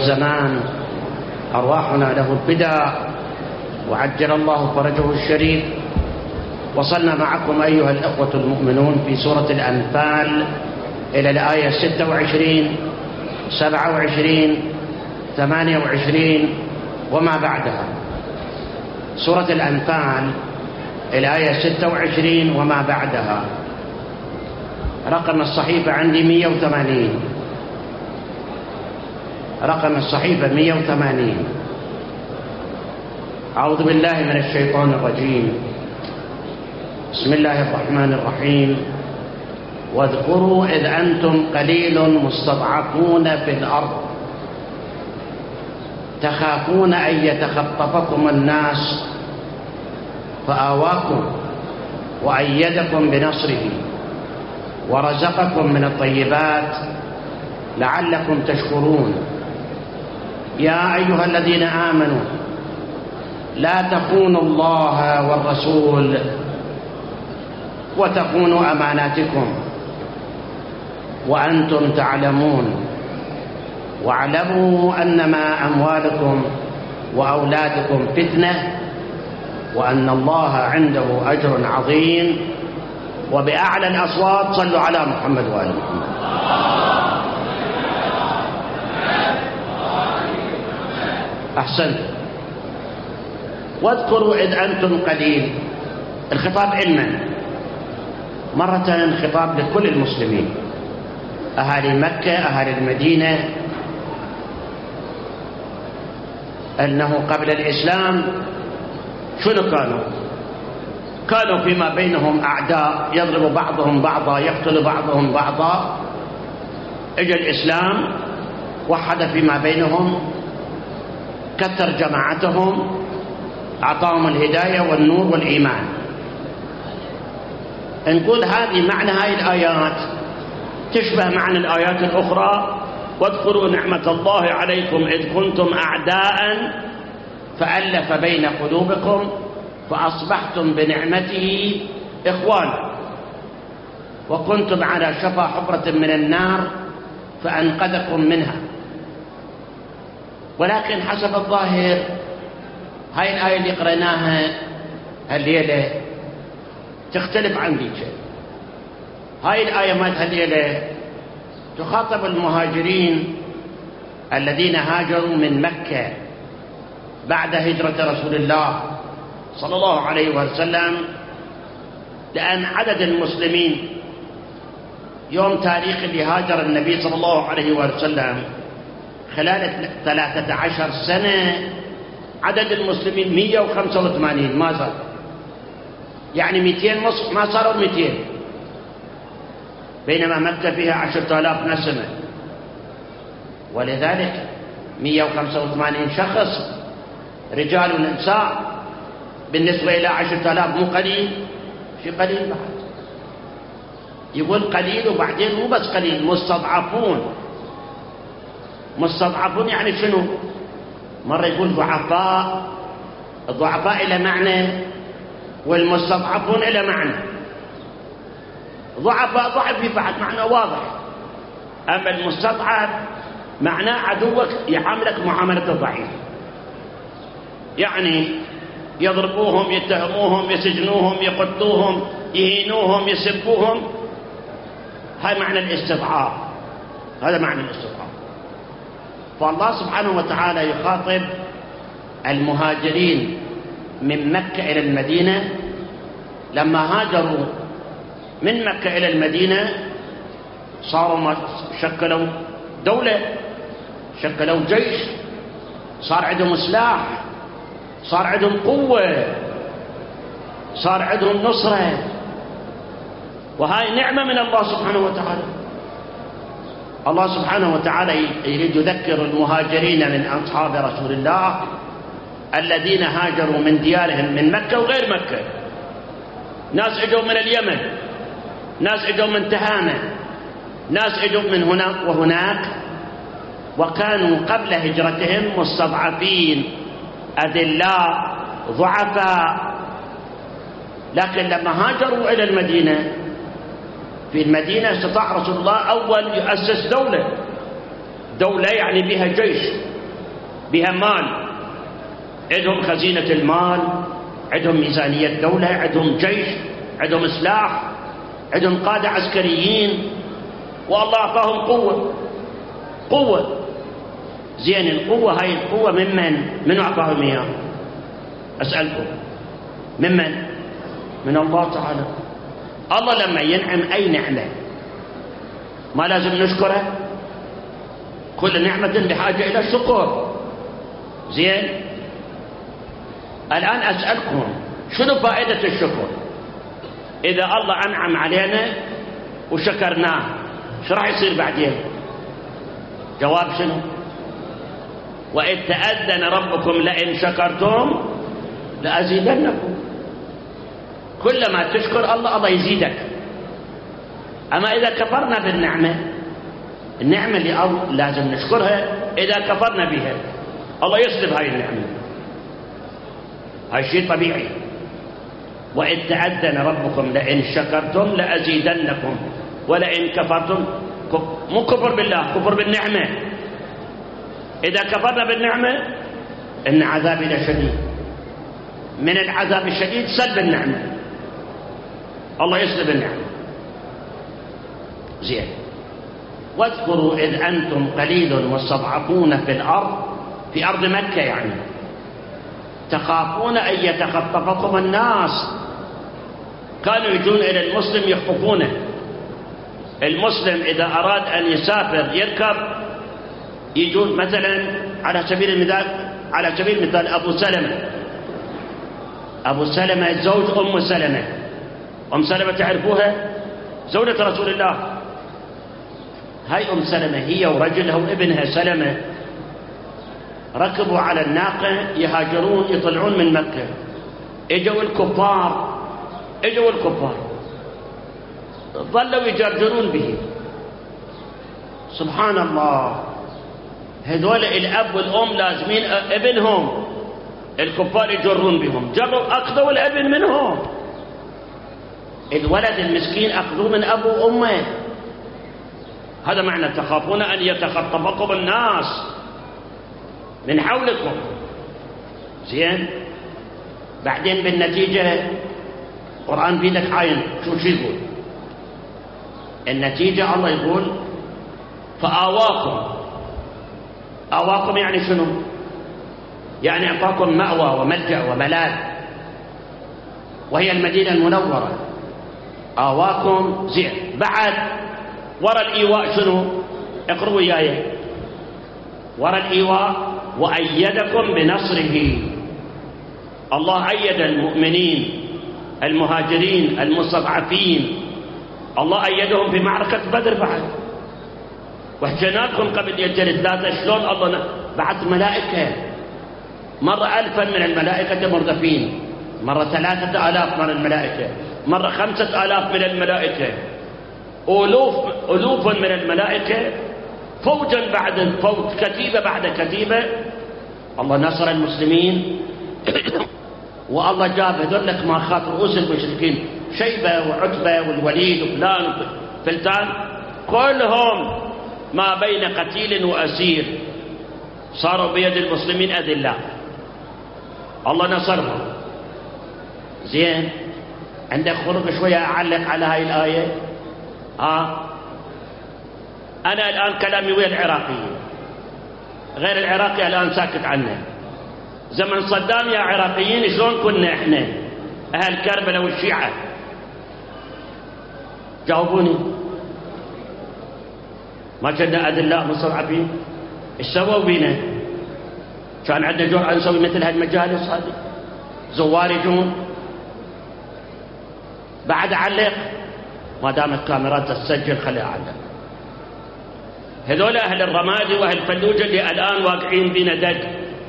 الزمان أرواحنا له الفداء، وعجل الله فرجه الشريف. وصلنا معكم أيها الإخوة المؤمنون في سورة الأنفال إلى الآية 26 27 28 وما بعدها. سورة الأنفال الآية 26 وما بعدها. رقم الصحيفة عندي 180. رقم الصحيفة 180. أعوذ بالله من الشيطان الرجيم. بسم الله الرحمن الرحيم. واذكروا إذ أنتم قليل مستضعفون في الأرض تخافون أن يتخطفكم الناس فآواكم وأيدكم بنصره ورزقكم من الطيبات لعلكم تشكرون. يا أيها الذين آمنوا لا تخونوا الله والرسول وتخونوا أماناتكم وأنتم تعلمون. واعلموا أنما أموالكم وأولادكم فتنة وأن الله عنده أجر عظيم. وبأعلى الأصوات صلوا على محمد وآل محمد. أحسنت. واذكروا إذ أنتم قليل. الخطاب علما، مرة خطاب لكل المسلمين، أهالي مكة أهالي المدينة، أنه قبل الإسلام شنو كانوا فيما بينهم أعداء، يضرب بعضهم بعضا، يقتل بعضهم بعضا. اجى الإسلام وحد فيما بينهم، كثر جماعتهم، أعطاهم الهداية والنور والإيمان. نقول هذه معنى هذه الآيات تشبه معنى الآيات الأخرى. واذكروا نعمة الله عليكم إذ كنتم أعداء فألف بين قلوبكم فأصبحتم بنعمته إخوانا وكنتم على شفا حفرة من النار فأنقذكم منها. ولكن حسب الظاهر هاي الآية اللي قرأناها الليلة تختلف عن ذيك. هاي الآية مالت الليلة تخاطب المهاجرين الذين هاجروا من مكة بعد هجرة رسول الله صلى الله عليه وسلم، لأن عدد المسلمين يوم تاريخ اللي هاجر النبي صلى الله عليه وسلم خلال 13 سنة عدد المسلمين 185 ما زال، يعني 200 ما صاروا 200، بينما مكة فيها 10,000 نسمة. ولذلك 185 شخص رجال ونساء بالنسبة إلى 10,000 مو قليل، شيء قليل بعد. يقول قليل وبعدين مو بس قليل، مستضعفون يعني شنو؟ مرة يقول ضعفاء، الضعفاء إلى معنى والمستضعفون إلى معنى. ضعفاء ضعف في بعد معنى واضح، أما المستضعف معناه عدوك يعاملك معاملة الضعيف، يعني يضربوهم يتهموهم يسجنوهم يقتلوهم يهينوهم يسبوهم. هذا معنى الاستضعاف، هذا معنى الاستضعاف. فالله سبحانه وتعالى يخاطب المهاجرين من مكة إلى المدينة. لما هاجروا من مكة إلى المدينة صاروا شكلوا دولة، شكلوا جيش، صار عندهم سلاح، صار عندهم قوة، صار عندهم نصرة. وهاي نعمة من الله سبحانه وتعالى. الله سبحانه وتعالى يريد يذكر المهاجرين من أصحاب رسول الله الذين هاجروا من ديارهم من مكة وغير مكة. ناس اجوا من اليمن، ناس اجوا من تهامة، ناس اجوا من هناك وهناك، وكانوا قبل هجرتهم مستضعفين أذلاء ضعفاء. لكن لما هاجروا إلى المدينة، في المدينة استطاع رسول الله أول يؤسس دولة يعني بها جيش بها مال، عندهم خزينة المال، عندهم ميزانية دولة، عندهم جيش، عندهم سلاح، عندهم قادة عسكريين، والله أعطاهم قوة. زين، القوة هاي القوة من أعطاهم إياه؟ أسألكم من الله تعالى. الله لما ينعم أي نعمة ما لازم نشكره؟ كل نعمة بحاجة إلى الشكر. زين، الآن أسألكم شنو فائدة الشكر؟ إذا الله أنعم علينا وشكرناه شو راح يصير بعدين؟ جواب شنو؟ وإذ تأذن ربكم لئن شكرتم لأزيدنكم. كلما تشكر الله يزيدك. أما إذا كفرنا بالنعمة، النعمة اللي لازم نشكرها، إذا كفرنا بها الله يسلب هاي النعمة. هاي شيء طبيعي. وإذ تأذن ربكم لئن شكرتم لأزيدنكم ولئن كفرتم، مو كفر بالله، كفر بالنعمة. إذا كفرنا بالنعمة إن عذابي لشديد. من العذاب الشديد سلب النعمة، الله يسلب النعمة. زين، واذكروا إذ أنتم قليل مستضعفون في الأرض، في أرض مكة يعني، تخافون أن يتخطفكم الناس. كانوا يجون إلى المسلم يخطفونه. المسلم إذا أراد أن يسافر يركب، يجون مثلا على سبيل المثال أبو سلمة زوج أم سلمة. أم سلمة تعرفوها؟ زوجة رسول الله. هاي أم سلمة هي ورجلها وابنها سلمة ركبوا على الناقة يهاجرون يطلعون من مكة. اجوا الكفار ظلوا يجرجرون به. سبحان الله، هذول الأب والأم لازمين ابنهم، الكفار يجرون بهم، أخذوا الابن منهم. الولد المسكين أخذوه من أبو وأمه. هذا معنى تخافون أن يتخطفكم الناس من حولكم. زين، بعدين بالنتيجة القرآن بيدك عاين شو يقول؟ النتيجة الله يقول فآواكم يعني شنو؟ يعني أعطاكم مأوى وملجأ وملاذ، وهي المدينة المنورة. آواكم. زين، بعد ورا الإيواء شنو؟ اقرأوا وياي. ورا الإيواء وأيدكم بنصره. الله أيد المؤمنين المهاجرين المستضعفين، الله أيدهم في معركة بدر. بعد وحجناكم قبل يجري 3 شلون الله بعث ملائكة، مرة 1000 من الملائكة مردفين، مرة 3000 من الملائكة، مرة 5000 من الملائكة، ألوف من الملائكة، فوجا بعد فوج، كتيبة بعد كتيبة. الله نصر المسلمين. والله جاب هذولك ما خاف رؤوس المشركين، شيبة وعتبة والوليد وفلان وفلتان، كلهم ما بين قتيل وأسير صاروا بيد المسلمين أذلاء. الله نصرهم. زين، عندك خلق شوية أعلق على هاي الآية. أنا الآن كلامي ويا العراقيين، غير العراقي الآن ساكت عنه. زمن صدام يا عراقيين شلون كنا احنا أهل كربلاء والشيعة؟ جاوبوني. ما كنا أذلاء مستضعفين؟ ايش سووا بينا؟ كان عندنا جرأة نسوي مثل هالمجالس هذه؟ زوار يجون. بعد أعلق، ما دام الكاميرات تسجل خليها أعلق. هذول أهل الرمادي وأهل فلوجة اللي الآن واقعين بينا دق.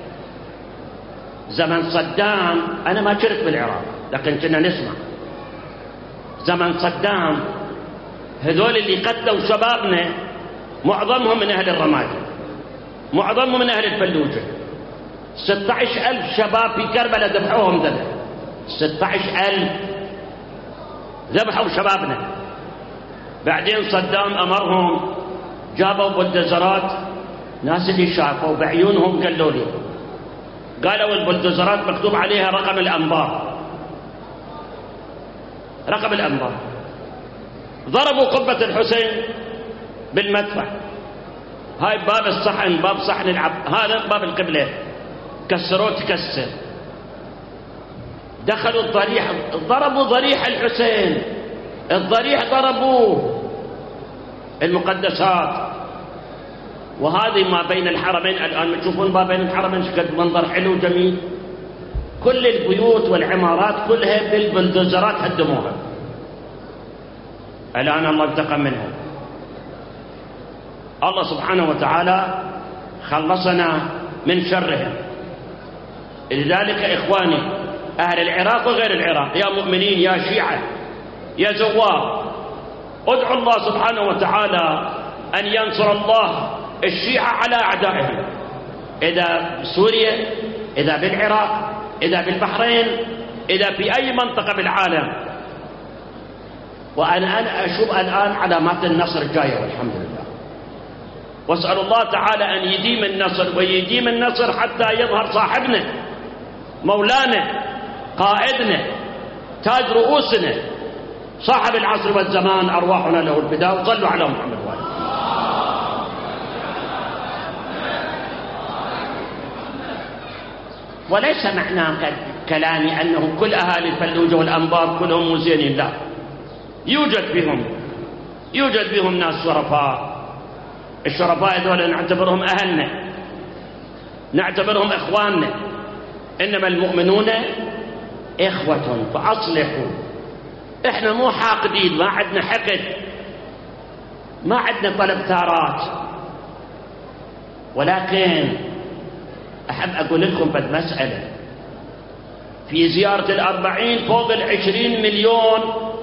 زمن صدام، أنا ما كنت بالعراق لكن كنا نسمع، زمن صدام هذول اللي قتلوا شبابنا معظمهم من أهل الرمادي، معظمهم من أهل الفلوجة. 16,000 شباب في كربلاء ذبحوهم ذبح. 16,000 ذبحوا شبابنا. بعدين صدام أمرهم، جابوا بلدزرات ناس اللي شافوا بعيونهم قالوا لي، قالوا البلدوزرات مكتوب عليها رقم الأنبار، رقم الأنبار. ضربوا قبة الحسين بالمدفع، هاي باب الصحن، باب صحن هذا باب القبلة كسروه تكسر. دخلوا الضريح، ضربوا ضريح الحسين، الضريح ضربوه، المقدسات. وهذه ما بين الحرمين الآن تشوفون ما بين الحرمين شكل منظر حلو جميل. كل البيوت والعمارات كلها بالبلدوزرات هدموها، الآن الله انتقم منهم. الله سبحانه وتعالى خلصنا من شرهم. لذلك إخواني أهل العراق وغير العراق، يا مؤمنين يا شيعة يا زوار، ادعوا الله سبحانه وتعالى أن ينصر الله الشيعة على أعدائهم، إذا بسوريا، إذا بالعراق، إذا بالبحرين، إذا في أي منطقة بالعالم. وأنا أشوف الآن علامات النصر الجاية والحمد لله، واسأل الله تعالى أن يديم النصر ويديم النصر حتى يظهر صاحبنا مولانا قائدنا تاج رؤوسنا صاحب العصر والزمان، أرواحنا له الفداء. وصلوا على محمد وآله. وليس معنى كلامي أنه كل أهالي الفلوجة والأنبار كلهم مزينين، لا، يوجد بهم ناس شرفاء. الشرفاء دول نعتبرهم أهلنا، نعتبرهم إخواننا، إنما المؤمنون إخوة فأصلحوا. إحنا مو حاقدين، ما عندنا حقد، ما عندنا طلب ثارات، ولكن أحب أقول لكم بد مسألة. في زيارة ال40 فوق ال20 مليون،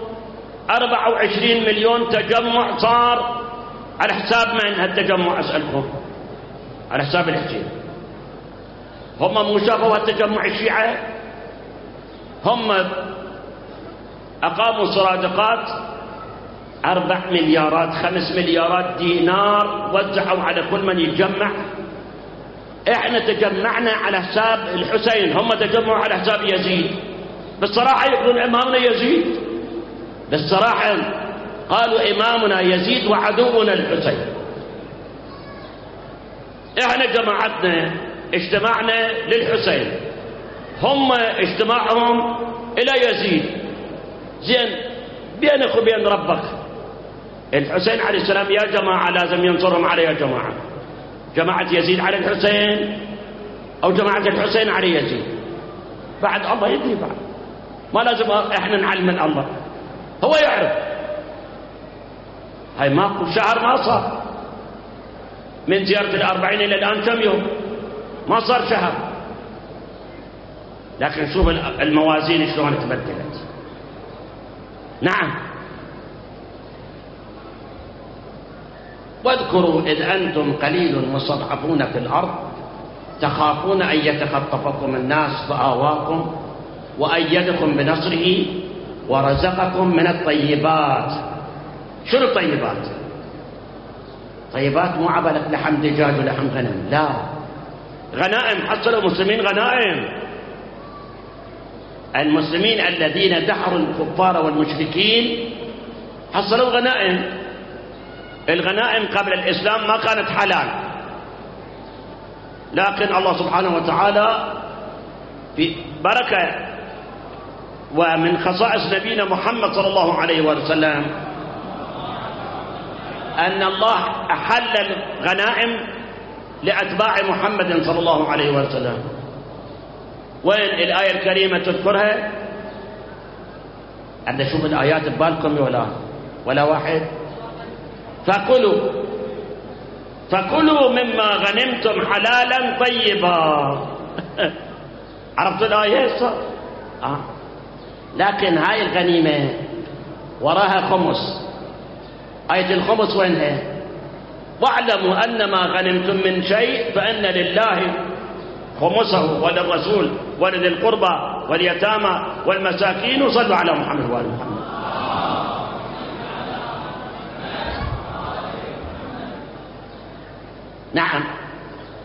24 مليون تجمع صار على حساب من هالتجمع؟ أسألكم على حساب الحسين. هم مو شافوا هالتجمع الشيعة؟ هم أقاموا صرادقات 4 مليارات 5 مليارات دينار وزعوا على كل من يتجمع. احنا تجمعنا على حساب الحسين، هم تجمعوا على حساب يزيد. بالصراحة يقولون إمامنا يزيد، بالصراحة قالوا إمامنا يزيد وعدونا الحسين. احنا جماعتنا اجتمعنا للحسين، هم اجتماعهم إلى يزيد. زين، بينك وبين ربك الحسين عليه السلام يا جماعة لازم ينصرهم عليه، يا جماعة جماعة يزيد على الحسين أو جماعة الحسين على يزيد؟ بعد الله يدري، بعد ما لازم احنا نعلم من الله، هو يعرف. هاي ماكو شهر ما صار من زيارة ال40 إلى الآن، كم يوم؟ ما صار شهر. لكن شوف الموازين شلون تبدلت. نعم، واذكروا إذ أنتم قليل مستضعفون في الأرض تخافون أن يتخطفكم الناس فآواكم وأيدكم بنصره ورزقكم من الطيبات. شنو الطيبات؟ طيبات مو عبالك لحم دجاج ولحم غنم، لا، غنائم. حصلوا مسلمين غنائم. المسلمين الذين دحروا الكفار والمشركين حصلوا غنائم. الغنائم قبل الإسلام ما كانت حلال، لكن الله سبحانه وتعالى في بركة ومن خصائص نبينا محمد صلى الله عليه وسلم أن الله أحل الغنائم لأتباع محمد صلى الله عليه وسلم. وين الآية الكريمة تذكرها؟ عند شوف الآيات ببالكم ولا واحد؟ فكلوا مما غنمتم حلالا طيبا. عرفتوا الآية؟ لكن هاي الغنيمة وراها خمس. آية الخمس وينها؟ واعلموا أن ما غنمتم من شيء فإن لله خمسه وللرسول ولذي القربى واليتامى والمساكين. وصلوا على محمد وآل محمد. نعم،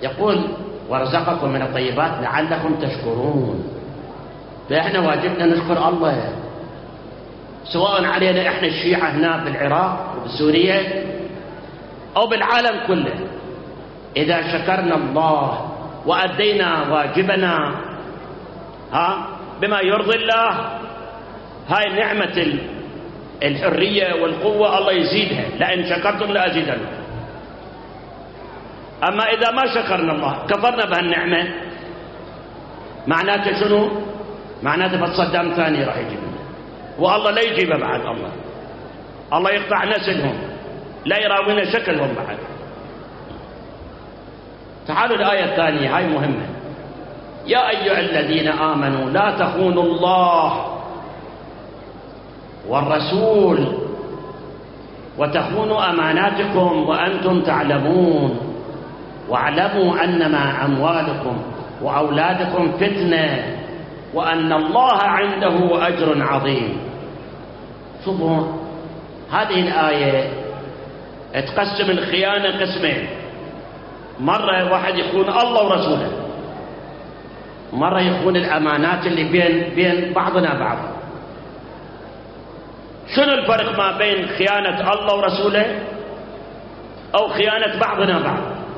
يقول ورزقكم من الطيبات لعلكم تشكرون. فإحنا واجبنا نشكر الله، سواء علينا إحنا الشيعة هنا بالعراق وبسوريا أو بالعالم كله. إذا شكرنا الله وأدينا واجبنا بما يرضي الله، هاي نعمة الحرية والقوة الله يزيدها، لئن شكرتم لأزيدنكم. أما إذا ما شكرنا الله كفرنا بهالنعمة، معناته شنو؟ معناته بتصدام ثاني راح يجيبنا، والله لا يجيبه بعد. الله يقطع نسلهم، لا يراوينا شكلهم بعد. تعالوا الآية الثانية، هاي مهمة. يا أيها الذين آمنوا لا تخونوا الله والرسول وتخونوا أماناتكم وأنتم تعلمون واعلموا أنما أموالكم وأولادكم فتنة وأن الله عنده أجر عظيم. شوفوا هذه الآية تقسم الخيانة قسمين. مرة واحد يخون الله ورسوله، مرة يخون الأمانات اللي بين بعضنا بعض. شنو الفرق ما بين خيانة الله ورسوله أو خيانة بعضنا بعض؟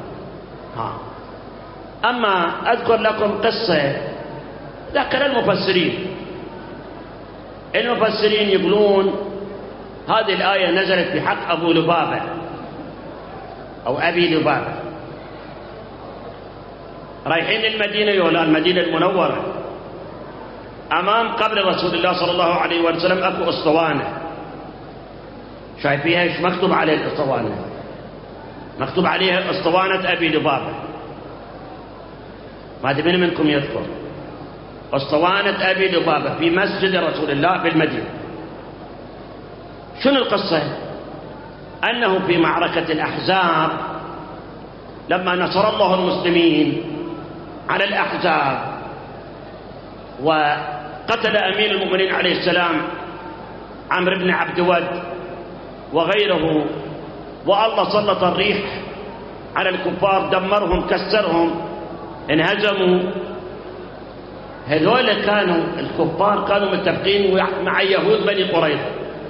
أما أذكر لكم قصة ذكر المفسرين يقولون هذه الآية نزلت بحق أبو لبابة أو أبي لبابة، رايحين المدينة يولا المدينة المنورة، أمام قبر رسول الله صلى الله عليه وسلم أكو أسطوانة، شايفيها ايش مكتوب عليه الأسطوانة؟ مكتوب عليها أسطوانة أبي لبابة. ما أدري من منكم يذكر أسطوانة أبي لبابة في مسجد رسول الله في المدينة. شنو القصة؟ أنه في معركة الأحزاب لما نصر الله المسلمين على الأحزاب وقتل أمير المؤمنين عليه السلام عمرو بن عبد ود وغيره، والله سلط الريح على الكفار، دمرهم كسرهم انهزموا. هذول كانوا الكفار كانوا متفقين مع يهود بني قريظة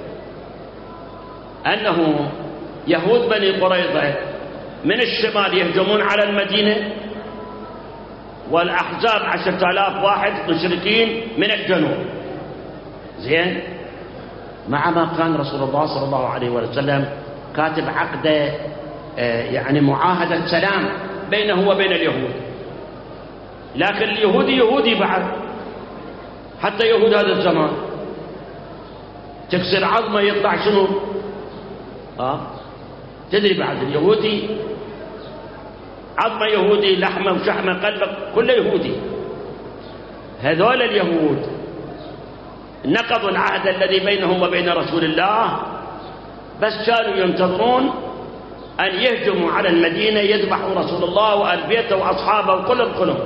أنه يهود بني قريظة من الشمال يهجمون على المدينة، والأحزاب 10,000 واحد مشركين من الجنوب. زين، مع ما كان رسول الله صلى الله عليه وسلم كاتب عقد يعني معاهدة سلام بينه وبين اليهود، لكن اليهودي يهودي بعد، حتى يهود هذا الزمان تكسر عظمه يطلع شنو؟ تدري بعد اليهودي عظمه يهودي، لحمه وشحمه قلبه كله يهودي. هذول اليهود نقضوا العهد الذي بينهم وبين رسول الله، بس كانوا ينتظرون أن يهجموا على المدينة يذبحوا رسول الله وآل بيته وأصحابه وكلهم.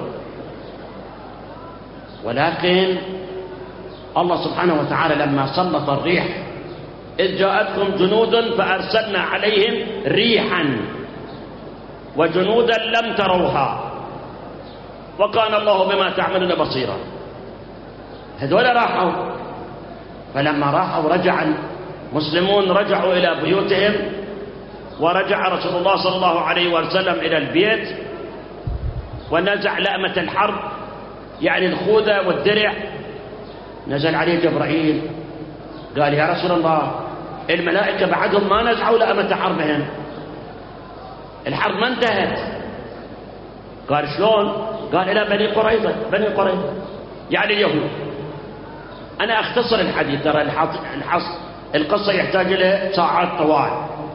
ولكن الله سبحانه وتعالى لما سلط الريح، إذ جاءتكم جنود فأرسلنا عليهم ريحا وجنودا لم تروها وكان الله بما تعملون بصيرا. هذول راحوا، فلما راحوا رجع المسلمون، رجعوا إلى بيوتهم، ورجع رسول الله صلى الله عليه وسلم إلى البيت ونزع لأمة الحرب، يعني الخوذة والدرع. نزل عليه جبرائيل قال يا رسول الله الملائكة بعدهم ما نزعوا لأمة حربهم، الحرب ما انتهت. قال شلون؟ قال إلى بني قريظة يعني اليهود. أنا أختصر الحديث، ترى القصة يحتاج إلى ساعات طوال.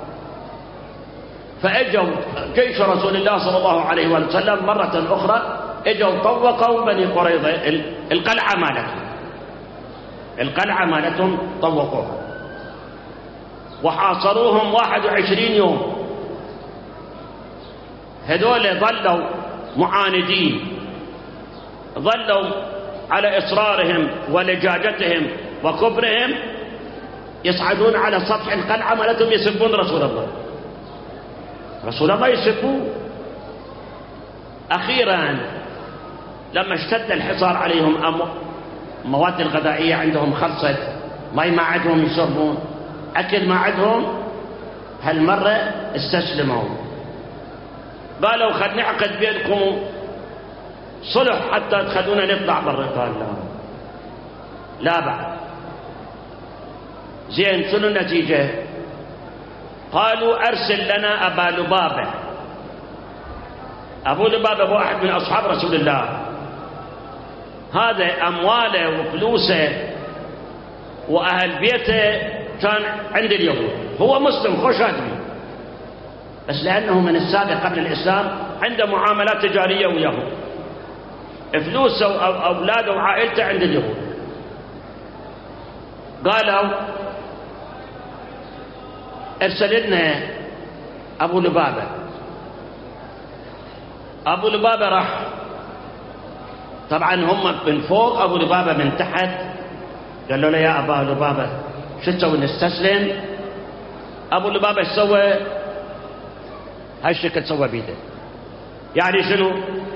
فأجوا جيش رسول الله صلى الله عليه وسلم مرة أخرى، اجوا طوقوا بني قريظة القلعة مالتهم طوقوها وحاصروهم 21 يوم. هذول ظلوا معاندين، ظلوا على إصرارهم ولجاجتهم وكبرهم، يصعدون على سطح القلعة مالتهم يسبون رسول الله يسبوه. أخيرا لما اشتد الحصار عليهم، مواد الغذائية عندهم خلصت، ماء ما عندهم يشربون، أكل ما عندهم، هالمرة استسلموا، قالوا خل نعقد بينكم صلح حتى تخلونا نطلع برا. قال لا بعد. زين شنو النتيجة؟ قالوا أرسل لنا أبا لبابة. أبو لبابة واحد من أصحاب رسول الله، هذا أمواله وفلوسه وأهل بيته كان عند اليهود، هو مسلم خوش آدمي، بس لأنه من السابق قبل الإسلام عنده معاملات تجارية ويهود، فلوسه وأولاده وعائلته عند اليهود. قالوا ارسل لنا أبو لبابة. أبو لبابة راح، طبعا هم من فوق، أبو لبابة من تحت. قالوا له يا أبا لبابة شو تسوي نستسلم؟ أبو لبابة سوى هالشكل، سوى بيده. يعني شنو؟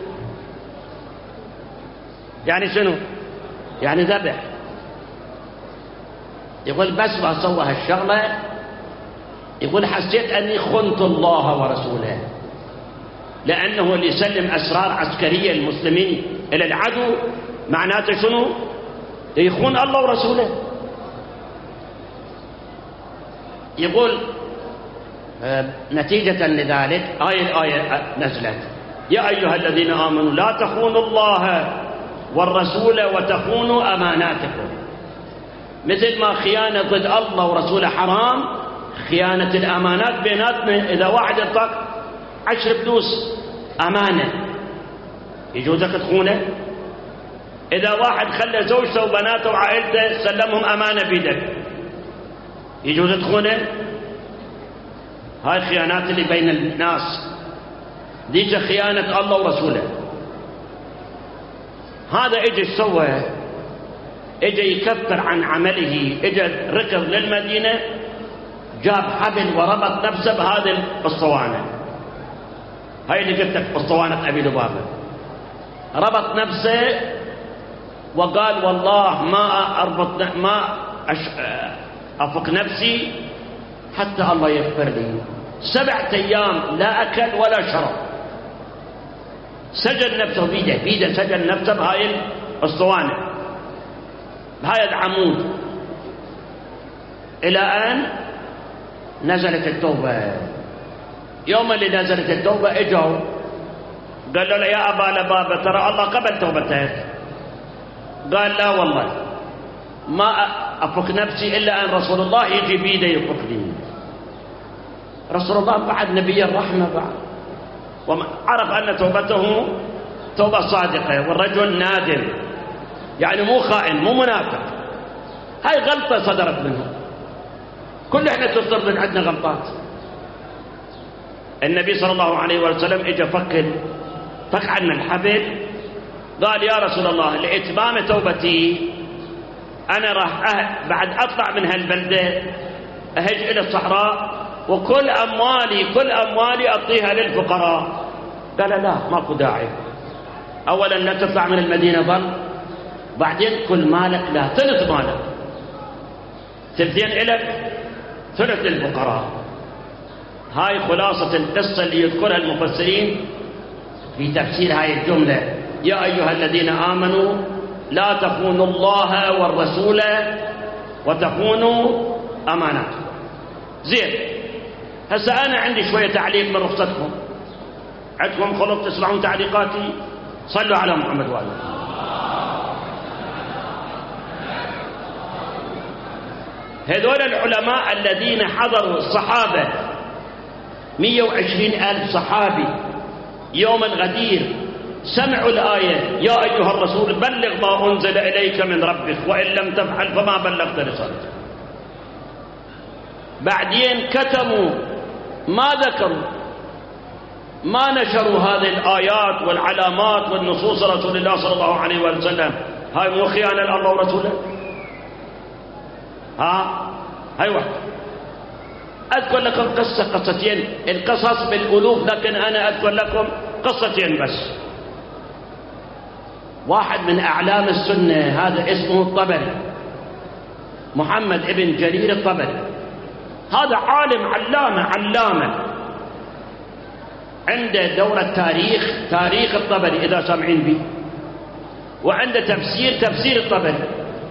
يعني شنو؟ يعني ذبح. يقول بس ما سوى هالشغلة، يقول حسيت أني خنت الله ورسوله، لأنه اللي يسلم أسرار عسكرية المسلمين إلى العدو معناته شنو؟ يخون الله ورسوله. يقول نتيجة لذلك الآية نزلت: يا أيها الذين آمنوا لا تخونوا الله والرسول وتخونوا أماناتكم. مثل ما خيانة ضد الله ورسوله حرام، خيانة الأمانات بيناتنا. إذا واحد اعطاك 10 فلوس أمانة يجوزك تخونه؟ إذا واحد خلى زوجته وبناته وعائلته سلمهم أمانة بيدك يجوز تخونه؟ هاي الخيانات اللي بين الناس ديك خيانة الله ورسوله. هذا اجى سوى، اجى يكفر عن عمله، اجى ركض للمدينة، جاب حبل وربط نفسه بهذه الاسطوانة. هاي اللي قلت لك اسطوانة أبي لبابة. ربط نفسه وقال والله ما أفك نفسي حتى الله يغفر لي. 7 أيام لا أكل ولا شرب، سجن نفسه بيده سجن نفسه بهاي الاسطوانة، بهاي العمود، إلى أن نزلت التوبة. يوم اللي نزلت التوبة اجوا قالوا له يا أبا لبابة ترى الله قبل توبتك. قال لا والله ما أفك نفسي إلا أن رسول الله يجي بيده يفكني. رسول الله بعد نبي الرحمة بعد، وعرف أن توبته توبة صادقة، والرجل نادم، يعني مو خائن مو منافق. هاي غلطة صدرت منه، كل احنا تصدر من عندنا غلطات. النبي صلى الله عليه وسلم اجى فك عنا الحبل، قال يا رسول الله لإتمام توبتي أنا راح بعد أطلع من هالبلدة أهج إلى الصحراء، وكل أموالي أعطيها للفقراء. قال لا ماكو داعي، أولا لا تطلع من المدينة ظل، بعدين كل مالك لا، ثلث مالك، 2 إلك 3 للفقراء. هاي خلاصة القصة اللي يذكرها المفسرين في تفسير هاي الجملة: يا أيها الذين آمنوا لا تخونوا الله والرسول وتخونوا أماناتكم. زين، هسا أنا عندي شوية تعليق من رخصتكم. عندكم خلق تسمعون تعليقاتي؟ صلوا على محمد وآله. هذول العلماء الذين حضروا الصحابة 120,000 صحابي يوم الغدير سمعوا الآية: يا أيها الرسول بلغ ما أنزل إليك من ربك وإن لم تفعل فما بلغت رسالته. بعدين كتموا، ما ذكروا، ما نشروا هذه الآيات والعلامات والنصوص رسول الله صلى الله عليه وسلم. هاي مو خيانة لله ورسوله؟ هاي واحد. أذكر لكم قصتين، القصص بالألوف، لكن أنا أذكر لكم قصتين بس. واحد من أعلام السنة، هذا اسمه الطبري، محمد ابن جرير الطبري. هذا عالم علامة عنده دورة تاريخ الطبري إذا سامعين به، وعنده تفسير الطبري.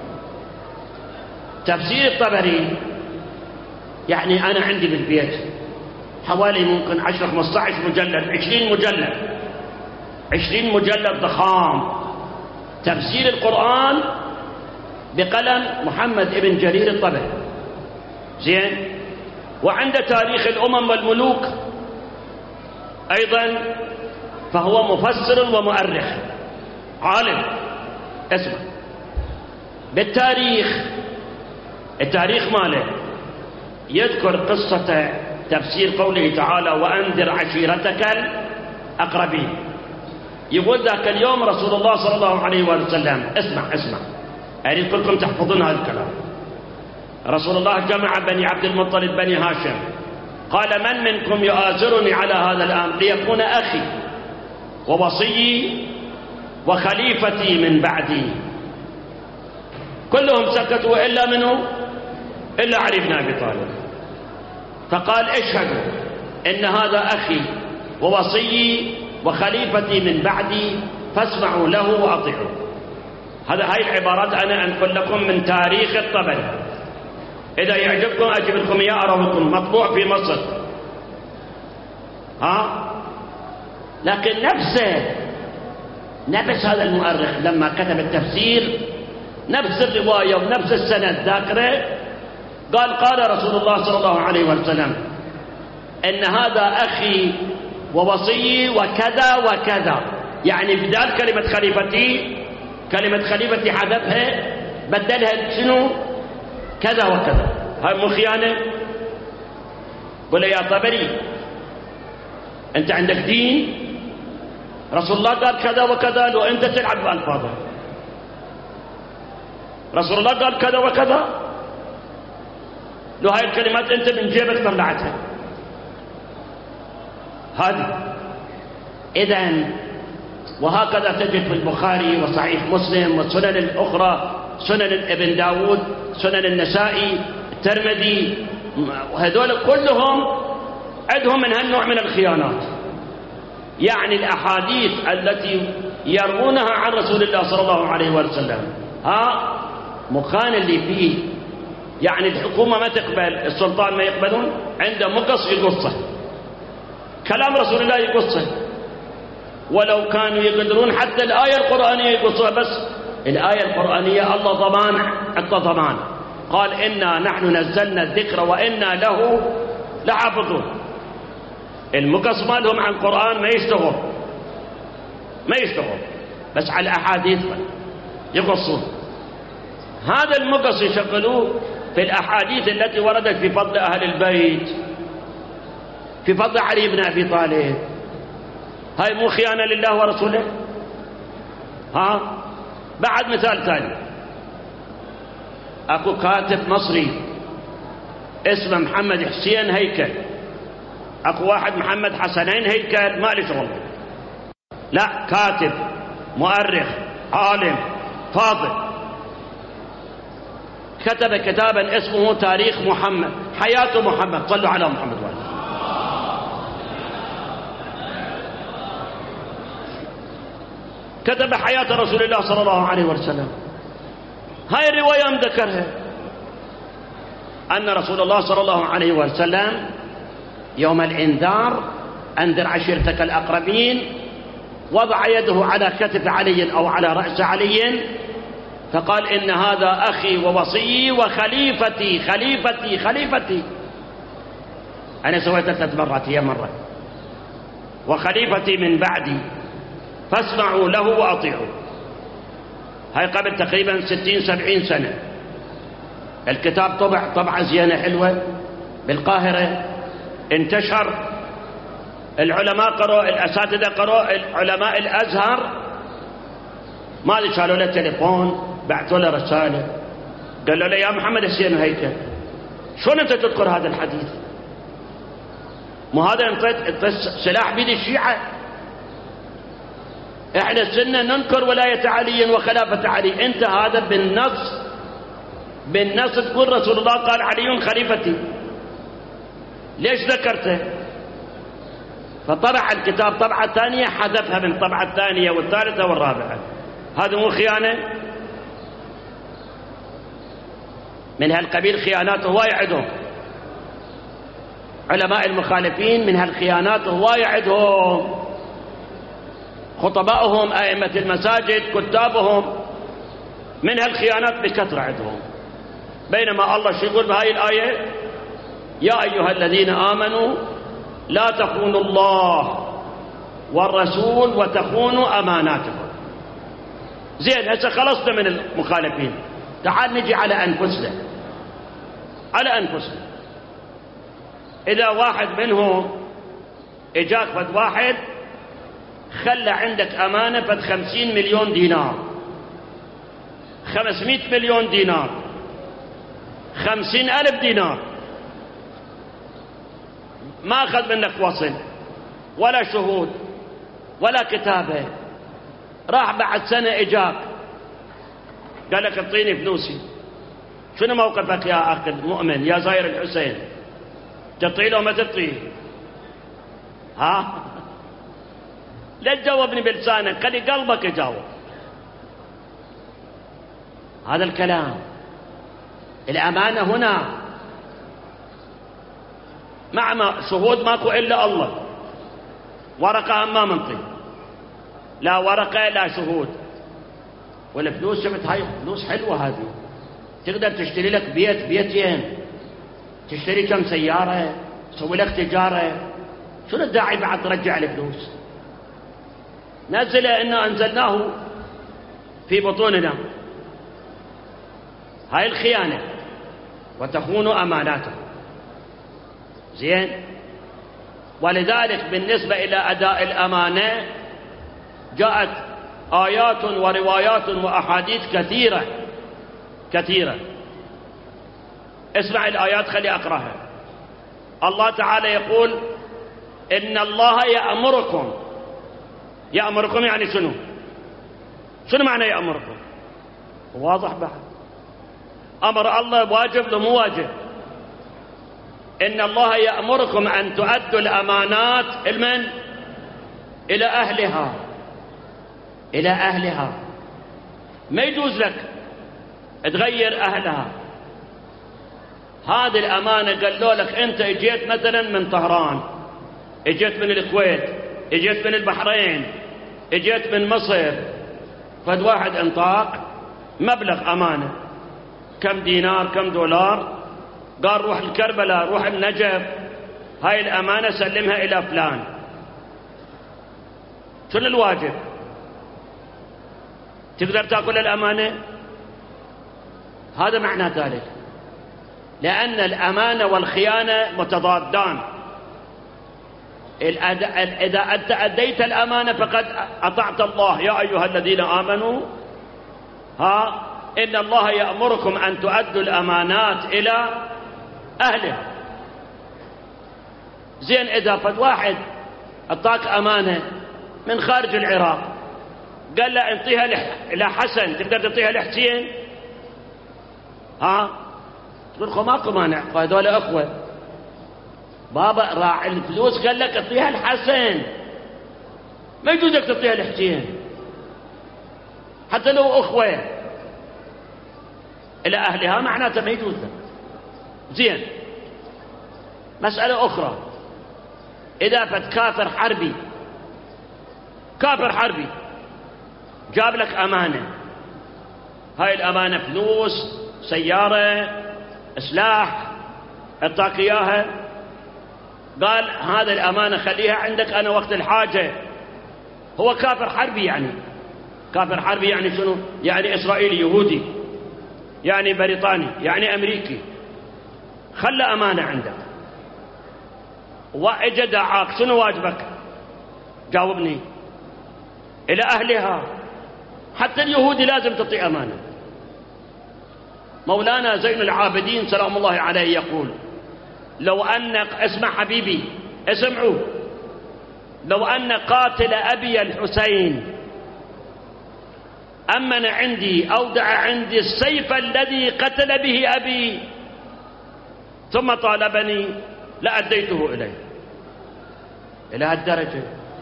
تفسير الطبري يعني أنا عندي بالبيت حوالي ممكن 10-15 مجلد، 20 مجلد ضخام، تفسير القرآن بقلم محمد ابن جرير الطبري. زين. وعنده تاريخ الأمم والملوك أيضا، فهو مفسر ومؤرخ عالم. اسمع، التاريخ ماله يذكر قصة تفسير قوله تعالى وأنذر عشيرتك الأقربين. يقول ذاك اليوم رسول الله صلى الله عليه وسلم، اسمع أريد كلكم تحفظون هذا الكلام. رسول الله جمع بني عبد المطلب بني هاشم، قال من منكم يؤازرني على هذا الأمر ليكون أخي ووصيي وخليفتي من بعدي. كلهم سكتوا إلا منه، إلا علي بن أبي طالب. فقال اشهدوا إن هذا أخي ووصيي وخليفتي من بعدي فاسمعوا له وأطيعوا. هاي العبارات أنا أنقل لكم من تاريخ الطبري، إذا يعجبكم أجيب لكم إياه أروه لكم، مطبوع في مصر. لكن نفس هذا المؤرخ لما كتب التفسير نفس الرواية ونفس السند ذاكره، قال رسول الله صلى الله عليه وسلم إن هذا أخي ووصيي وكذا وكذا، يعني بدال كلمة خليفتي حذفها بدلها شنو؟ كذا وكذا. هاي مو خيانة؟ قل يا طبري أنت عندك دين، رسول الله قال كذا وكذا، لو أنت تلعب بألفاظه. رسول الله قال كذا وكذا، لو هاي الكلمات أنت من جيبك طلعتها. هذه إذن وهكذا تجد في البخاري وصحيح مسلم والسنن الأخرى، سنن ابن داود، سنن النسائي، الترمذي، وهذول كلهم عندهم من هالنوع من الخيانات. يعني الأحاديث التي يروونها عن رسول الله صلى الله عليه وسلم مخان اللي فيه. يعني الحكومة ما تقبل، السلطان ما يقبلون، عنده مقص يقصه، كلام رسول الله يقصه، ولو كانوا يقدرون حتى الآية القرآنية يقصوها. بس الآية القرآنية الله ضمان قال إنا نحن نزلنا الذكر وإنا له لحافظون. المقص مالهم عن القرآن ما يشتغل، بس على الأحاديث يقصون. هذا المقص يشغلوه في الأحاديث التي وردت في فضل أهل البيت، في فضل علي بن أبي طالب. هاي مو خيانة لله ورسوله؟ بعد مثال ثاني، أكو كاتب مصري اسمه محمد حسين هيكل، أكو واحد محمد حسنين هيكل، ما له شغل. لا، كاتب مؤرخ عالم فاضل، كتب كتابا اسمه تاريخ محمد، حياة محمد. صلوا على محمد وعلى. كتب حياة رسول الله صلى الله عليه وسلم. هاي الرواية مذكرها أن رسول الله صلى الله عليه وسلم يوم الإنذار أنذر عشيرتك الأقربين وضع يده على كتف علي أو على رأس علي فقال إن هذا أخي ووصيي وخليفتي. خليفتي أنا سويتها 3 مرات، هي مرة. وخليفتي من بعدي فاسمعوا له وأطيعوا. هاي قبل تقريبا 60-70 سنة. الكتاب طبع طبعة زينة حلوة بالقاهرة، انتشر، العلماء قرأوا، الأساتذة قرأوا، علماء الأزهر ما شالوا له تليفون، بعثوا له رسالة، قالوا له يا محمد حسين هيكل شلون أنت تذكر هذا الحديث؟ مو هذا انت سلاح بيد الشيعة؟ احنا السنة ننكر ولاية علي وخلافة علي. انت هذا بالنص تقول رسول الله قال علي خليفتي، ليش ذكرته؟ فطبع الكتاب طبعة ثانية حذفها من الطبعة الثانية والثالثة والرابعة. هذا مو خيانة؟ من هالقبيل خيانات هواية عندهم علماء المخالفين، من هالخيانات هواية عندهم خطبائهم، أئمة المساجد، كتابهم، من هالخيانات بكثرة عندهم. بينما الله شو يقول بهاي الآية؟ يا أيها الذين آمنوا لا تخونوا الله والرسول وتخونوا أماناتكم. زين، هسه خلصنا من المخالفين، تعال نجي على أنفسنا. على أنفسنا، إذا واحد منهم إجاك فد واحد خلى عندك أمانة فد 50 مليون دينار، 500 مليون دينار، 50,000 دينار، ما أخذ منك وصل ولا شهود ولا كتابة، راح بعد سنة إجاك قال لك اعطيني فلوسي، شنو موقفك يا أخي المؤمن يا زاير الحسين؟ تعطيه لو ما تعطيه؟ ها؟ لا تجاوبني بلسانك، خلي قلبك يجاوب. هذا الكلام. الأمانة هنا مع شهود ماكو إلا الله، ورقة ما منطي، لا ورقة لا شهود. والفلوس شفت هاي فلوس حلوة، هذه تقدر تشتري لك بيت بيتين، تشتري كم سيارة، تسوي لك تجارة. شنو الداعي بعد ترجع الفلوس؟ نزل إنه أنزلناه في بطوننا. هاي الخيانة، وتخونوا أماناتهم. زين، ولذلك بالنسبة إلى أداء الأمانة جاءت آيات وروايات وأحاديث كثيرة كثيرة. اسمع الآيات، خلي أقرأها. الله تعالى يقول إن الله يأمركم. يأمركم يعني شنو؟ شنو معنى يأمركم؟ واضح بعد. أمر الله واجب لو مو واجب؟ إن الله يأمركم أن تؤدوا الأمانات إلى أهلها. إلى أهلها. ما يجوز لك تغير أهلها. هذه الأمانة قالوا لك أنت اجيت مثلا من طهران، اجيت من الكويت، اجيت من البحرين، اجيت من مصر، فد واحد انطاق مبلغ أمانة، كم دينار كم دولار، قال روح الكربلاء، روح النجف، هاي الأمانة سلمها إلى فلان. شنو الواجب؟ تقدر تأكل الأمانة؟ هذا معنى ذلك، لأن الأمانة والخيانة متضادان. إذا أنت أديت الأمانة فقد أطعت الله. يا أيها الذين آمنوا إن الله يأمركم أن تؤدوا الأمانات إلى أهلها. زين، إذا فد واحد أعطاك أمانة من خارج العراق قال له انطيها لحسن، تقدر تعطيها لحسين؟ تقول خو ماكو مانع، هذول أخوة. بابا راعي الفلوس قال لك اعطيها لحسن، ما يجوز لك تعطيها لحسين حتى لو أخوة إلى أهلها، معناته ما يجوز لك. زين، مسألة أخرى. إذا فت كافر حربي، كافر حربي جاب لك أمانة، هاي الأمانة فلوس، سيارة، سلاح، اعطاك إياها، قال هذا الأمانة خليها عندك أنا وقت الحاجة. هو كافر حربي، يعني كافر حربي يعني شنو؟ يعني إسرائيلي، يهودي، يعني بريطاني، يعني أمريكي، خلى أمانة عندك وإجا دعاك، شنو واجبك؟ جاوبني. إلى أهلها. حتى اليهودي لازم تعطي أمانة. مولانا زين العابدين سلام الله عليه يقول لو أن، اسمع حبيبي اسمعوا، لو أن قاتل أبي الحسين أمن عندي أودع عندي السيف الذي قتل به أبي ثم طالبني لأديته إليه. إلى هالدرجة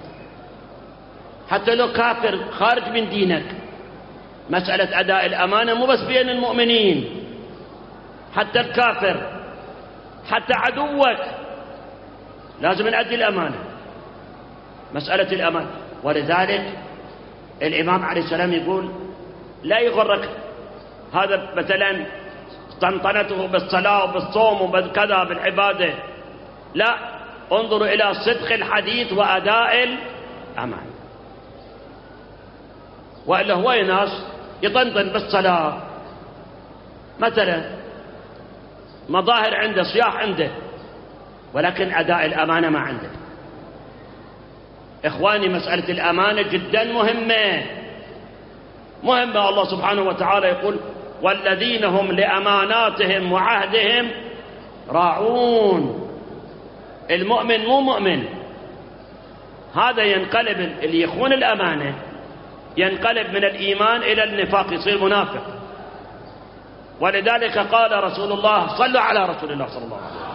حتى لو كافر خارج من دينك، مسألة أداء الأمانة مو بس بين المؤمنين، حتى الكافر حتى عدوك لازم نأدي الأمانة، مسألة الأمانة. ولذلك الإمام عليه السلام يقول لا يغرك هذا مثلا طنطنته بالصلاة وبالصوم وبالكذا بالعبادة، لا، انظروا إلى صدق الحديث وأداء الأمانة. وإلا هو ناس يطنطن بالصلاة مثلا، مظاهر عنده، صياح عنده، ولكن أداء الأمانة ما عنده. إخواني، مسألة الأمانة جدا مهمة. الله سبحانه وتعالى يقول والذين هم لأماناتهم وعهدهم راعون. المؤمن مو مؤمن، هذا ينقلب، اللي يخون الأمانة ينقلب من الإيمان إلى النفاق، يصير منافق. ولذلك قال رسول الله، صلوا على رسول الله صلى الله عليه وسلم،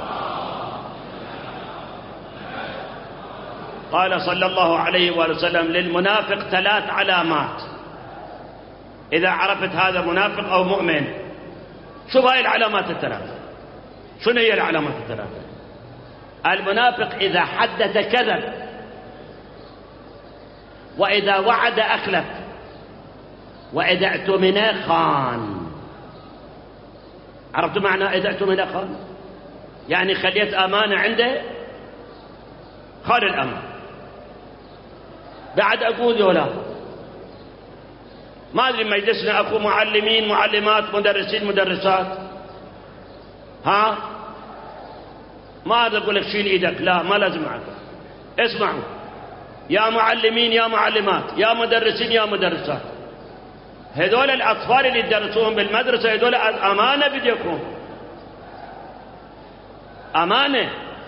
قال صلى الله عليه وسلم للمنافق 3 علامات، إذا عرفت هذا منافق أو مؤمن. شوف هاي العلامات الثلاثة. شنو هي العلامات الثلاثة؟ المنافق إذا حدث كذب، وإذا وعد أخلف، وإذا اؤتمن خان. عرفتوا معنى إذا اؤتمن خان؟ يعني خليت أمانة عنده خان الأمان. بعد أقول يولا ما أدري مجلسنا أكو معلمين معلمات مدرسين مدرسات، ها ما أقدر أقول لك شيل إيدك، لا، ما لازم معك. اسمعوا يا معلمين يا معلمات يا مدرسين يا مدرسات، هذول الأطفال اللي يدرسوهم بالمدرسة هذول أمانة بديكم، أمانة.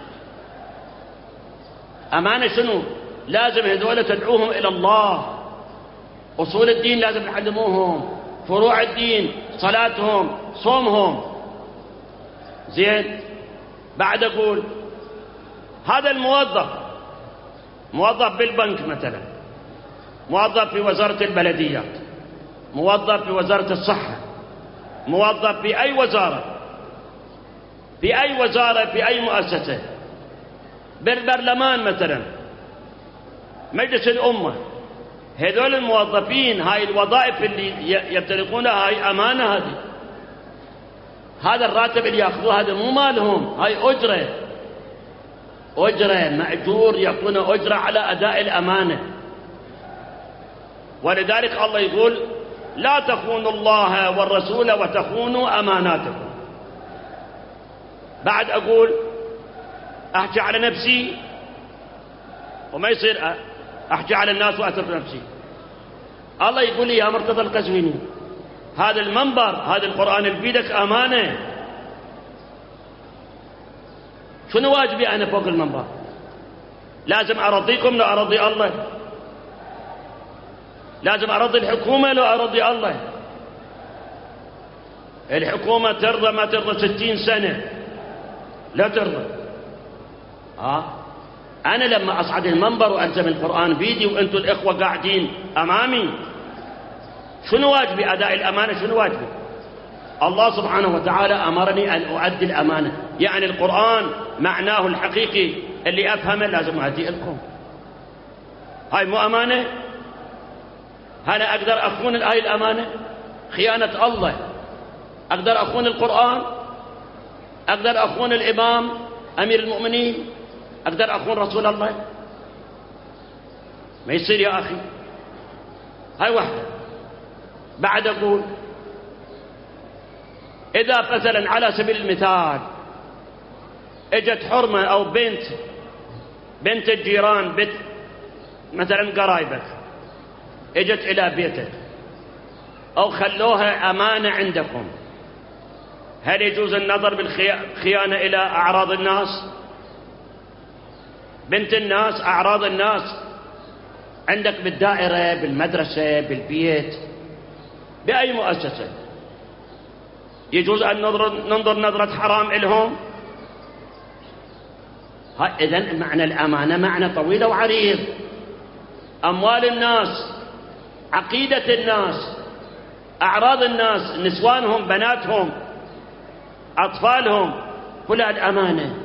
أمانة شنو؟ لازم هذول تدعوهم إلى الله، أصول الدين لازم تعلموهم، فروع الدين، صلاتهم، صومهم. زين. بعد أقول هذا الموظف، موظف بالبنك مثلا، موظف في وزارة البلديات، موظف في وزارة الصحة، موظف في أي وزارة، في أي وزارة، في أي مؤسسة، بالبرلمان مثلا، مجلس الأمة، هذول الموظفين، هاي الوظائف اللي يمتلكونها هاي أمانة. هذا الراتب اللي يأخذوه هذا مو مالهم، هاي أجرة مأجور، يكون أجرة على أداء الأمانة. ولذلك الله يقول لا تخونوا الله والرسول وتخونوا أماناتكم. بعد أقول أحكي على نفسي وما يصير أحكي على الناس وأترك نفسي. الله يقول لي يا مرتضى القزويني هذا المنبر، هذا القرآن اللي بيدك أمانة، شنو واجبي أنا فوق المنبر؟ لازم أرضيكم لو أرضي الله، لازم أرضي الحكومة لو أرضي الله. الحكومة ترضى ما ترضى 60 سنة لا ترضى. أنا لما أصعد المنبر وألزم القرآن بيدي وأنتم الإخوة قاعدين أمامي، شنو واجبي؟ أداء الأمانة. شنو واجبي؟ الله سبحانه وتعالى أمرني أن أؤدي الأمانة، يعني القرآن معناه الحقيقي اللي أفهمه لازم أؤدي لكم. هاي مو أمانة؟ أنا أقدر أخون هاي الأمانة؟ خيانة الله. أقدر أخون القرآن؟ أقدر أخون الإمام أمير المؤمنين؟ أقدر أخون رسول الله؟ ما يصير يا أخي. هاي واحدة. بعد أقول إذا مثلا على سبيل المثال اجت حرمة أو بنت الجيران، بنت مثلا قرايبك، اجت إلى بيتك أو خلوها أمانة عندكم، هل يجوز النظر بالخيانة إلى أعراض الناس؟ بنت الناس، أعراض الناس عندك بالدائرة، بالمدرسة، بالبيت، بأي مؤسسة. يجوز أن ننظر نظرة حرام إلهم. إذن معنى الأمانة معنى طويل وعريض. أموال الناس، عقيدة الناس، أعراض الناس، نسوانهم، بناتهم، أطفالهم، كلها الأمانة.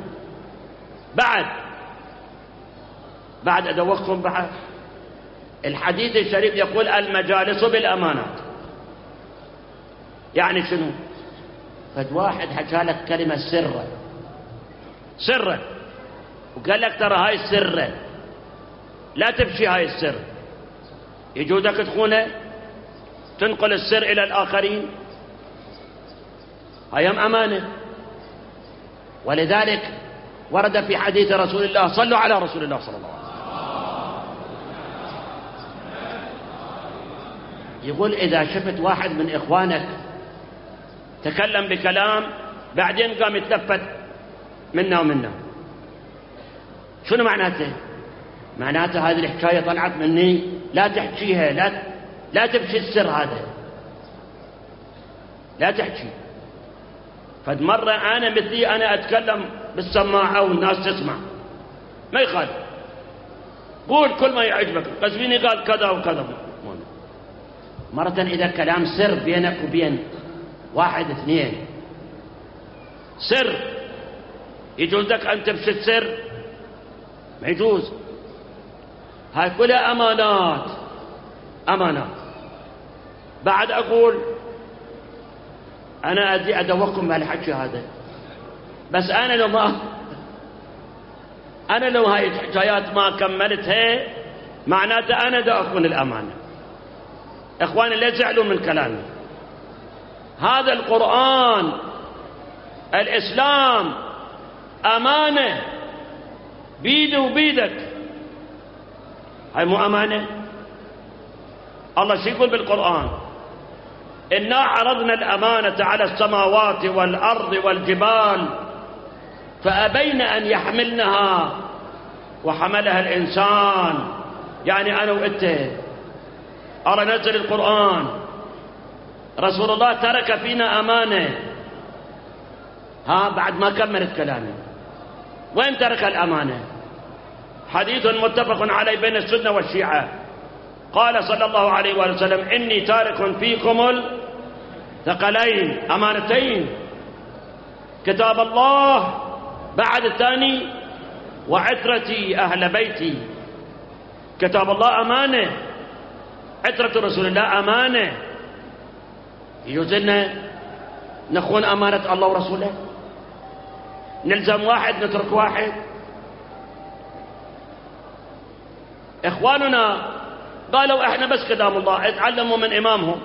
بعد أدوقكم بعد الحديث الشريف يقول المجالس بالأمانات. يعني شنو؟ فد واحد حكى لك كلمة سرة وقال لك ترى هاي السرة لا تفشي هاي السر، يجوزك تخونه، تنقل السر إلى الآخرين، هاي أمانة. ولذلك ورد في حديث رسول الله، صلوا على رسول الله صلى الله عليه وسلم، يقول إذا شفت واحد من إخوانك تكلم بكلام بعدين قام يتلفت منا، شنو معناته؟ معناته هذه الحكاية طلعت مني، لا تحكيها، لا تفشي السر هذا، لا تحكي. فد مرة أنا مثلي أنا أتكلم بالسماعة والناس تسمع، ما يخالف، قول كل ما يعجبك. قزويني قال كذا وكذا. مرة إذا كلام سر بينك وبين واحد اثنين، سر، يجوز لك أن تفشي السر؟ ما يجوز. هاي كلها أمانات. بعد أقول أنا أدي أدوقكم بهالحكي هذا، بس أنا لو هاي الحكايات ما كملتها معناته أنا دا أخون الأمانة. إخواني لا تزعلوا من كلامي، هذا القرآن الإسلام أمانة بيدي وبيدك. هاي مو أمانة؟ الله شو يقول بالقرآن؟ إنا عرضنا الأمانة على السماوات والأرض والجبال فأبين أن يحملنها وحملها الإنسان. يعني أنا وإنت أرى نزل القرآن، رسول الله ترك فينا أمانة. بعد ما كملت كلامي، وين ترك الأمانة؟ حديث متفق عليه بين السنة والشيعة، قال صلى الله عليه وآله وسلم إني تارك فيكم الثقلين، أمانتين، كتاب الله بعد الثاني وعترتي أهل بيتي. كتاب الله أمانة، عترة رسول الله أمانة. يجوز لنا نخون أمانة الله ورسوله؟ نلزم واحد نترك واحد؟ إخواننا قالوا إحنا بس كلام الله، اتعلموا من إمامهم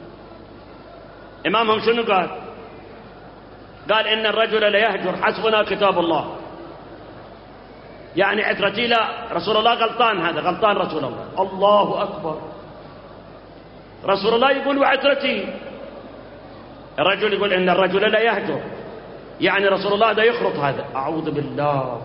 شنو قال؟ قال إن الرجل لا يهجر، حسبنا كتاب الله. يعني عترتي لا، رسول الله غلطان، هذا غلطان رسول الله. الله أكبر، رسول الله يقول وعترتي، الرجل يقول إن الرجل لا يهجر، يعني رسول الله ده يخرط هذا، أعوذ بالله.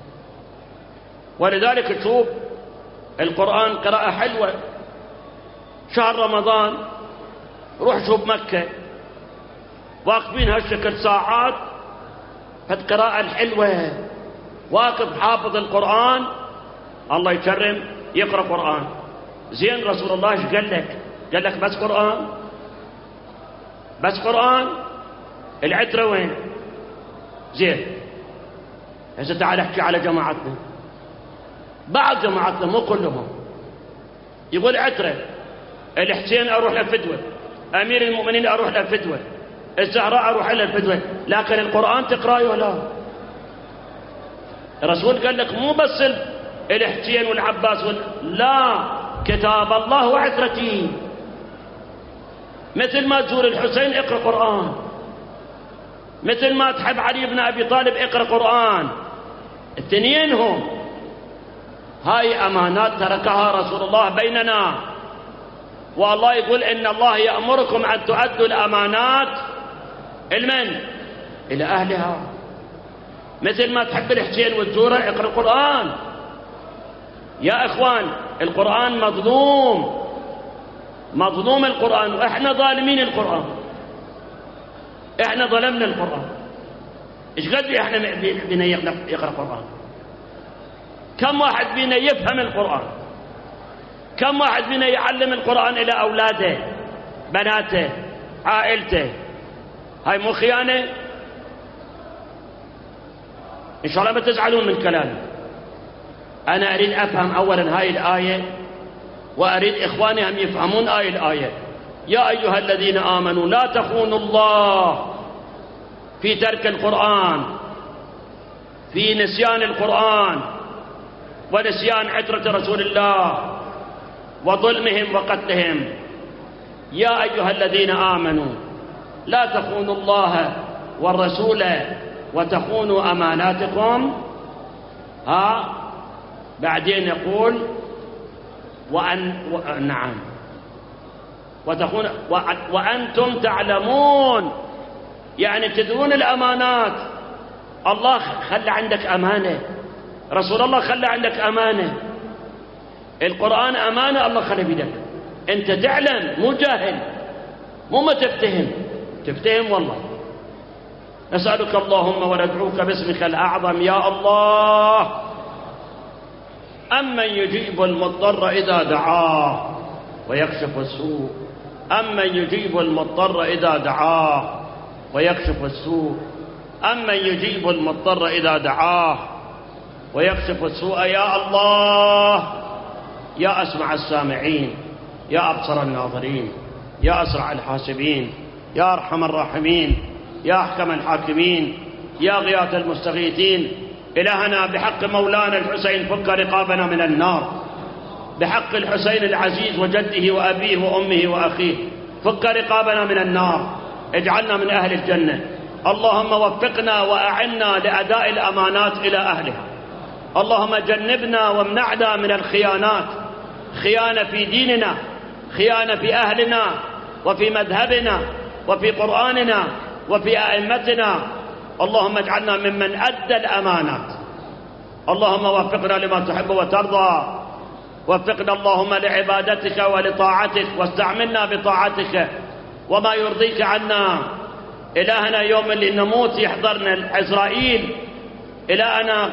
ولذلك تشوف القرآن قراءة حلوة. شهر رمضان روح شوف مكة واقفين هالشكل ساعات، فالقراءة الحلوة، واقف حافظ القرآن، الله يكرم يقرأ قرآن. زين رسول الله ايش قال لك؟ قال لك بس قرآن؟ العترة وين؟ زين هسه تعال احكي على جماعتنا، بعض جماعتنا مو كلهم، يقول عترة، الحسين اروح للفتوى، امير المؤمنين اروح للفتوى، الزهراء اروح للفتوى، لكن القرآن تقرأه ولا؟ الرسول قال لك مو بس الحسين والعباس لا، كتاب الله وعترتي. مثل ما تزور الحسين اقرأ قرآن، مثل ما تحب علي بن أبي طالب اقرأ قرآن، الاثنين هم. هاي أمانات تركها رسول الله بيننا، والله يقول إن الله يأمركم أن تؤدوا الأمانات إلى أهلها. مثل ما تحب الحسين وتزوره اقرأ القرآن. يا إخوان القرآن مظلوم، مظلوم القرآن، وإحنا ظالمين القرآن، إحنا ظلمنا القرآن. إيش قد إحنا بينا يقرأ القرآن؟ كم واحد بينا يفهم القرآن؟ كم واحد بينا يعلم القرآن إلى أولاده، بناته، عائلته؟ هاي مو خيانة؟ إن شاء الله ما تزعلون من كلامي. أنا أريد أفهم أولا هاي الآية، وأريد إخواني هم يفهمون هاي الآية. يا أيها الذين آمنوا لا تخونوا الله في ترك القرآن، في نسيان القرآن ونسيان عترة رسول الله وظلمهم وقتلهم. يا أيها الذين آمنوا لا تخونوا الله والرسول وتخونوا أماناتكم. بعدين يقول نعم وتخون وأنتم تعلمون، يعني تدرون الأمانات. الله خلى عندك أمانة، رسول الله خلى عندك أمانة، القرآن أمانة الله خلى بيدك. أنت تعلم، مو جاهل، مو ما تفتهم والله. نسألك اللهم وندعوك باسمك الأعظم يا الله أمن يجيب المضطر إذا دعاه ويكشف السوء، أمن يجيب المضطر إذا دعاه ويكشف السوء، أمن يجيب المضطر إذا دعاه ويكشف السوء. يا الله، يا أسمع السامعين، يا أبصر الناظرين، يا أسرع الحاسبين، يا أرحم الراحمين، يا أحكم الحاكمين، يا غياث المستغيثين. إلهنا بحق مولانا الحسين فك رقابنا من النار، بحق الحسين العزيز وجده وأبيه وأمه وأخيه فك رقابنا من النار، اجعلنا من أهل الجنة. اللهم وفقنا وأعنا لأداء الأمانات إلى أهلها. اللهم جنبنا وامنعنا من الخيانات، خيانة في ديننا، خيانة في أهلنا وفي مذهبنا وفي قرآننا وفي أئمتنا. اللهم اجعلنا ممن أدى الأمانات. اللهم وفقنا لما تحب وترضى، وفقنا اللهم لعبادتك ولطاعتك، واستعملنا بطاعتك وما يرضيك عنا. إلهنا يوم اللي نموت يحضرنا عزرائيل، إلهنا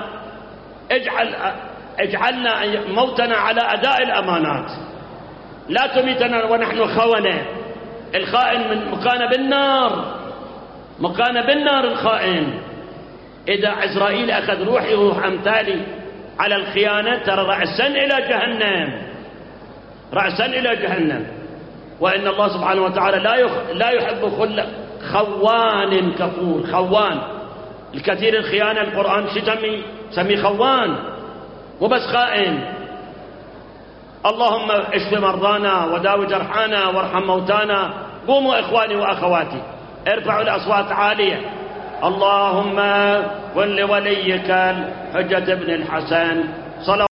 اجعلنا موتنا على أداء الأمانات، لا تميتنا ونحن خونة. الخائن من مكان بالنار، مكان بالنار الخائن. إذا عزرائيل أخذ روحي وروح أمثالي على الخيانة ترى رأسا إلى جهنم، رأسا إلى جهنم. وإن الله سبحانه وتعالى لا يحب خوان كفور. خوان الكثير الخيانة، القرآن شو سمي خوان، مو بس خائن. اللهم اشف مرضانا وداوي جرحانا وارحم موتانا. قوموا إخواني وأخواتي، ارفعوا الأصوات عالية. اللهم كن لوليك الحجة بن الحسن صلى